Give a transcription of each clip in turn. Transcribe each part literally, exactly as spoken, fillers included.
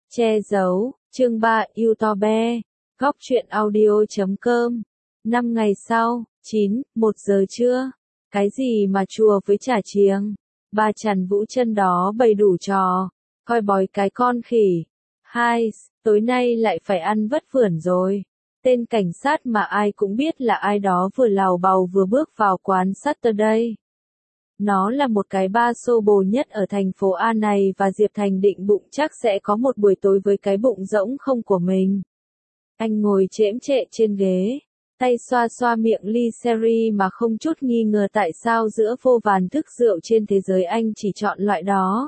Che giấu, chương ba, YouTube, góc truyện audio.com. Năm ngày sau, chín, một giờ trưa. Cái gì mà chùa với chả chiêng? Bà Trần Vũ chân đó bày đủ trò. Coi bói cái con khỉ. Hai, tối nay lại phải ăn vất vưởng rồi. Tên cảnh sát mà ai cũng biết là ai đó vừa lào bào vừa bước vào quán Saturday. Nó là một cái bar xô bồ nhất ở thành phố A này và Diệp Thành định bụng chắc sẽ có một buổi tối với cái bụng rỗng không của mình. Anh ngồi chễm chệ trên ghế, tay xoa xoa miệng ly sherry mà không chút nghi ngờ tại sao giữa vô vàn thức rượu trên thế giới anh chỉ chọn loại đó.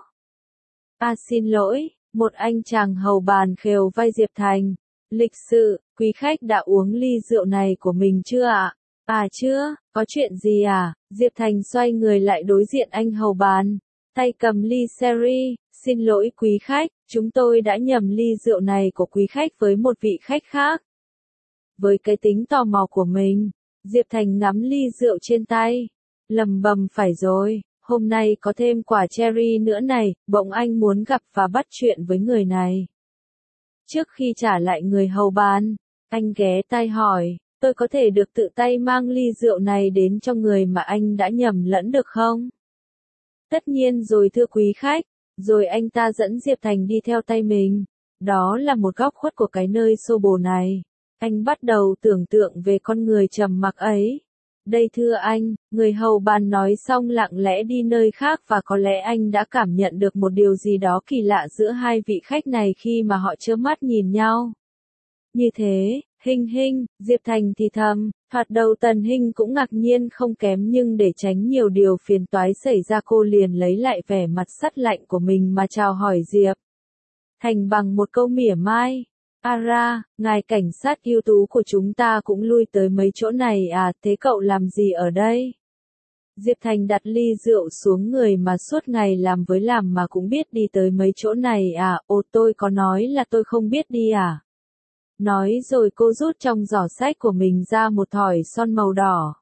À xin lỗi, một anh chàng hầu bàn khều vai Diệp Thành. Lịch sự, quý khách đã uống ly rượu này của mình chưa ạ? À chưa, có chuyện gì à? Diệp Thành xoay người lại đối diện anh hầu bàn, tay cầm ly sherry. Xin lỗi quý khách, chúng tôi đã nhầm ly rượu này của quý khách với một vị khách khác. Với cái tính tò mò của mình, Diệp Thành ngắm ly rượu trên tay, lầm bầm phải rồi, hôm nay có thêm quả cherry nữa này, bỗng anh muốn gặp và bắt chuyện với người này. Trước khi trả lại người hầu bàn, anh ghé tai hỏi, tôi có thể được tự tay mang ly rượu này đến cho người mà anh đã nhầm lẫn được không? Tất nhiên rồi thưa quý khách, rồi anh ta dẫn Diệp Thành đi theo tay mình. Đó là một góc khuất của cái nơi xô bồ này. Anh bắt đầu tưởng tượng về con người trầm mặc ấy. Đây thưa anh, người hầu bàn nói xong lặng lẽ đi nơi khác và có lẽ anh đã cảm nhận được một điều gì đó kỳ lạ giữa hai vị khách này khi mà họ trơ mắt nhìn nhau. Như thế, Hinh Hinh, Diệp Thành thì thầm, thoạt đầu Tần Hinh cũng ngạc nhiên không kém nhưng để tránh nhiều điều phiền toái xảy ra cô liền lấy lại vẻ mặt sắt lạnh của mình mà chào hỏi Diệp Thành bằng một câu mỉa mai. A ra, ngài cảnh sát ưu tú của chúng ta cũng lui tới mấy chỗ này à, thế cậu làm gì ở đây? Diệp Thành đặt ly rượu xuống người mà suốt ngày làm với làm mà cũng biết đi tới mấy chỗ này à, ồ tôi có nói là tôi không biết đi à? Nói rồi cô rút trong giỏ sách của mình ra một thỏi son màu đỏ.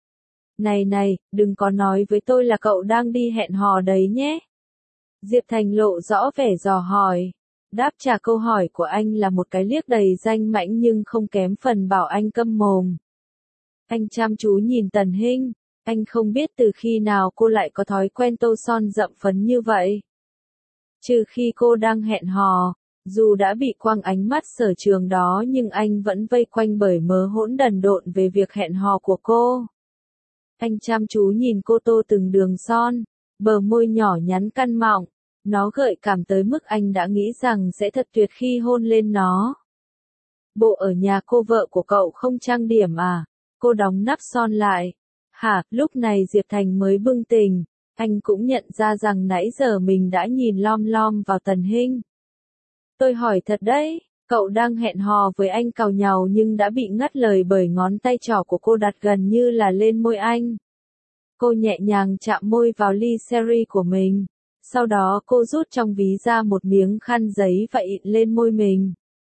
Này này, đừng có nói với tôi là cậu đang đi hẹn hò đấy nhé. Diệp Thành lộ rõ vẻ dò hỏi. Đáp trả câu hỏi của anh là một cái liếc đầy danh mãnh nhưng không kém phần bảo anh câm mồm. Anh chăm chú nhìn Tần Hinh, anh không biết từ khi nào cô lại có thói quen tô son rậm phấn như vậy. Trừ khi cô đang hẹn hò, dù đã bị quăng ánh mắt sở trường đó nhưng anh vẫn vây quanh bởi mớ hỗn đần độn về việc hẹn hò của cô. Anh chăm chú nhìn cô tô từng đường son, bờ môi nhỏ nhắn căn mọng. Nó gợi cảm tới mức anh đã nghĩ rằng sẽ thật tuyệt khi hôn lên nó. Bộ ở nhà cô vợ của cậu không trang điểm à? Cô đóng nắp son lại. Hả, lúc này Diệp Thành mới bừng tỉnh. Anh cũng nhận ra rằng nãy giờ mình đã nhìn lom lom vào Tần Hinh. Tôi hỏi thật đấy, cậu đang hẹn hò với anh càu nhàu nhưng đã bị ngắt lời bởi ngón tay trỏ của cô đặt gần như là lên môi anh. Cô nhẹ nhàng chạm môi vào ly sherry của mình. Sau đó cô rút trong ví ra một miếng khăn giấy và ịn lên môi mình.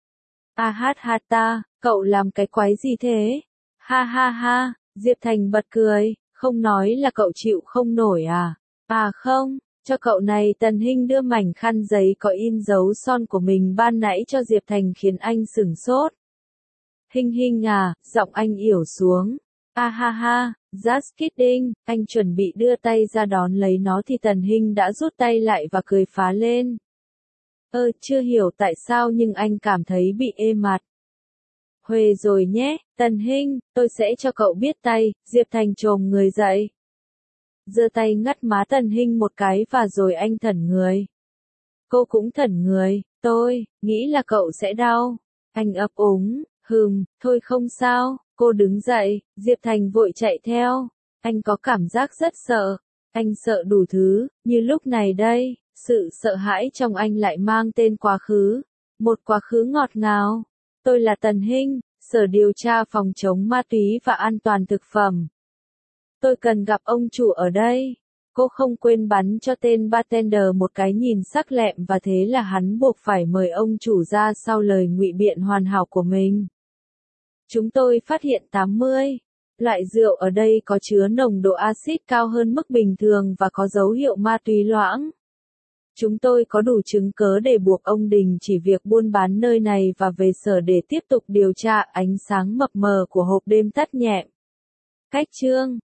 A hát hát ta, cậu làm cái quái gì thế? Ha ha ha, Diệp Thành bật cười, không nói là cậu chịu không nổi à? À không, cho cậu này. Tần Hinh đưa mảnh khăn giấy có in dấu son của mình ban nãy cho Diệp Thành khiến anh sửng sốt. Hinh Hinh à, giọng anh yểu xuống. A ha ha, just kidding, anh chuẩn bị đưa tay ra đón lấy nó thì Tần Hinh đã rút tay lại và cười phá lên. Ơ, chưa hiểu tại sao nhưng anh cảm thấy bị ê mặt. Huề rồi nhé, Tần Hinh, tôi sẽ cho cậu biết tay. Diệp Thành chồm người dậy, giơ tay ngắt má Tần Hinh một cái và rồi anh thẫn người. Cô cũng thẫn người, tôi nghĩ là cậu sẽ đau. Anh ấp úng, hừm, thôi không sao. Cô đứng dậy, Diệp Thành vội chạy theo. Anh có cảm giác rất sợ. Anh sợ đủ thứ, như lúc này đây, sự sợ hãi trong anh lại mang tên quá khứ. Một quá khứ ngọt ngào. Tôi là Tần Hinh, Sở Điều tra Phòng chống ma túy và An toàn thực phẩm. Tôi cần gặp ông chủ ở đây. Cô không quên bắn cho tên bartender một cái nhìn sắc lẹm và thế là hắn buộc phải mời ông chủ ra sau lời ngụy biện hoàn hảo của mình. Chúng tôi phát hiện tám mươi loại rượu ở đây có chứa nồng độ axit cao hơn mức bình thường và có dấu hiệu ma túy loãng. Chúng tôi có đủ chứng cớ để buộc ông đình chỉ việc buôn bán nơi này và về sở để tiếp tục điều tra. Ánh sáng mập mờ của hộp đêm tắt nhẹm. Cách chương